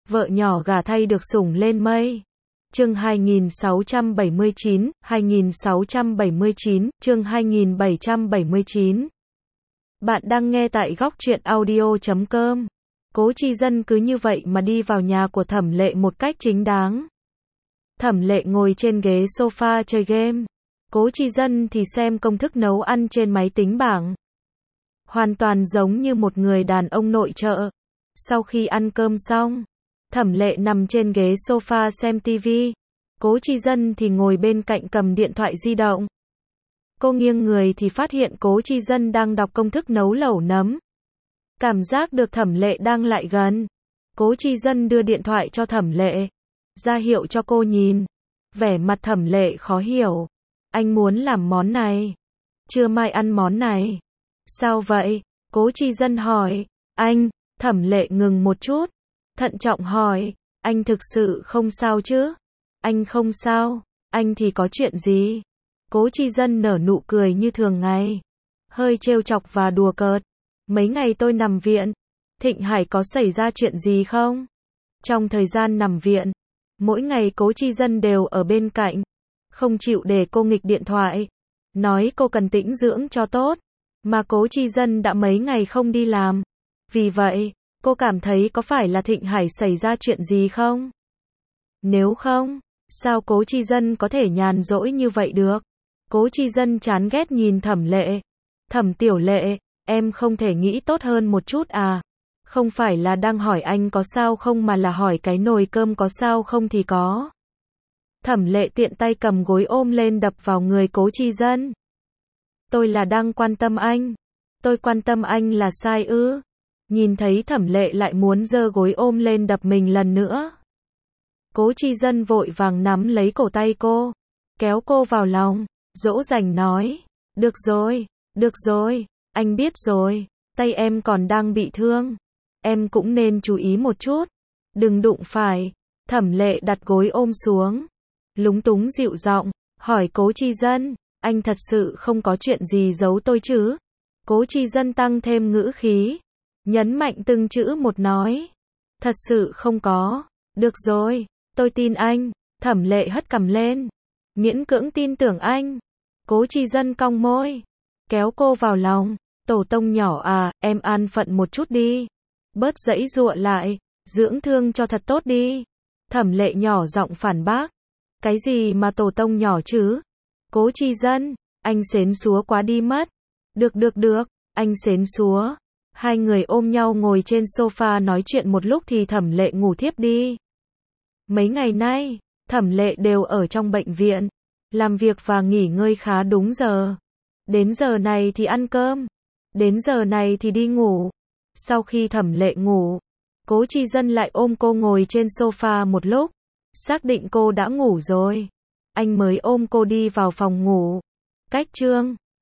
Vợ nhỏ gả thay được sủng lên mây. Chương 2679, 2679, chương 2779. Bạn đang nghe tại góc truyện audio.com. Cố Chi Dân cứ như vậy mà đi vào nhà của Thẩm Lệ một cách chính đáng. Thẩm Lệ ngồi trên ghế sofa chơi game. Cố Chi Dân thì xem công thức nấu ăn trên máy tính bảng. Hoàn toàn giống như một người đàn ông nội trợ. Sau khi ăn cơm xong, Thẩm Lệ nằm trên ghế sofa xem TV. Cố Chi Dân thì ngồi bên cạnh cầm điện thoại di động. Cô nghiêng người thì phát hiện Cố Chi Dân đang đọc công thức nấu lẩu nấm. Cảm giác được Thẩm Lệ đang lại gần. Cố Chi Dân đưa điện thoại cho Thẩm Lệ, ra hiệu cho cô nhìn. Vẻ mặt Thẩm Lệ khó hiểu. Anh muốn làm món này. Trưa mai ăn món này. Sao vậy? Cố Chi Dân hỏi. Anh, Thẩm Lệ ngừng một chút. Thận trọng hỏi. Anh thực sự không sao chứ? Anh không sao. Anh thì có chuyện gì? Cố Chi Dân nở nụ cười như thường ngày. Hơi trêu chọc và đùa cợt. Mấy ngày tôi nằm viện. Thịnh Hải có xảy ra chuyện gì không? Trong thời gian nằm viện, mỗi ngày Cố Chi Dân đều ở bên cạnh. Không chịu để cô nghịch điện thoại. Nói cô cần tĩnh dưỡng cho tốt. Mà Cố Chi Dân đã mấy ngày không đi làm. Vì vậy, cô cảm thấy có phải là Thịnh Hải xảy ra chuyện gì không? Nếu không, sao Cố Chi Dân có thể nhàn rỗi như vậy được? Cố Chi Dân chán ghét nhìn Thẩm Lệ. Thẩm Tiểu Lệ, em không thể nghĩ tốt hơn một chút à? Không phải là đang hỏi anh có sao không mà là hỏi cái nồi cơm có sao không thì có. Thẩm Lệ tiện tay cầm gối ôm lên đập vào người Cố Chi Dân. Tôi là đang quan tâm anh. Tôi quan tâm anh là sai ư? Nhìn thấy Thẩm Lệ lại muốn giơ gối ôm lên đập mình lần nữa. Cố Chi Dân vội vàng nắm lấy cổ tay cô, kéo cô vào lòng, dỗ dành nói. Được rồi, anh biết rồi, tay em còn đang bị thương. Em cũng nên chú ý một chút. Đừng đụng phải. Thẩm Lệ đặt gối ôm xuống. Lúng túng dịu giọng, hỏi Cố Chi Dân. Anh thật sự không có chuyện gì giấu tôi chứ? Cố Chi Dân tăng thêm ngữ khí. Nhấn mạnh từng chữ một nói. Thật sự không có. Được rồi, tôi tin anh. Thẩm Lệ hất cằm lên. Miễn cưỡng tin tưởng anh. Cố Chi Dân cong môi, kéo cô vào lòng. Tổ tông nhỏ à, em an phận một chút đi. Bớt giãy giụa lại, dưỡng thương cho thật tốt đi. Thẩm Lệ nhỏ giọng phản bác. Cái gì mà tổ tông nhỏ chứ? Cố Chi Dân, anh xến xúa quá đi mất. Được, anh xến xúa. Hai người ôm nhau ngồi trên sofa nói chuyện một lúc thì Thẩm Lệ ngủ thiếp đi. Mấy ngày nay, Thẩm Lệ đều ở trong bệnh viện, làm việc và nghỉ ngơi khá đúng giờ. Đến giờ này thì ăn cơm, đến giờ này thì đi ngủ. Sau khi Thẩm Lệ ngủ, Cố Chi Dân lại ôm cô ngồi trên sofa một lúc, xác định cô đã ngủ rồi. Anh mới ôm cô đi vào phòng ngủ. Cách chương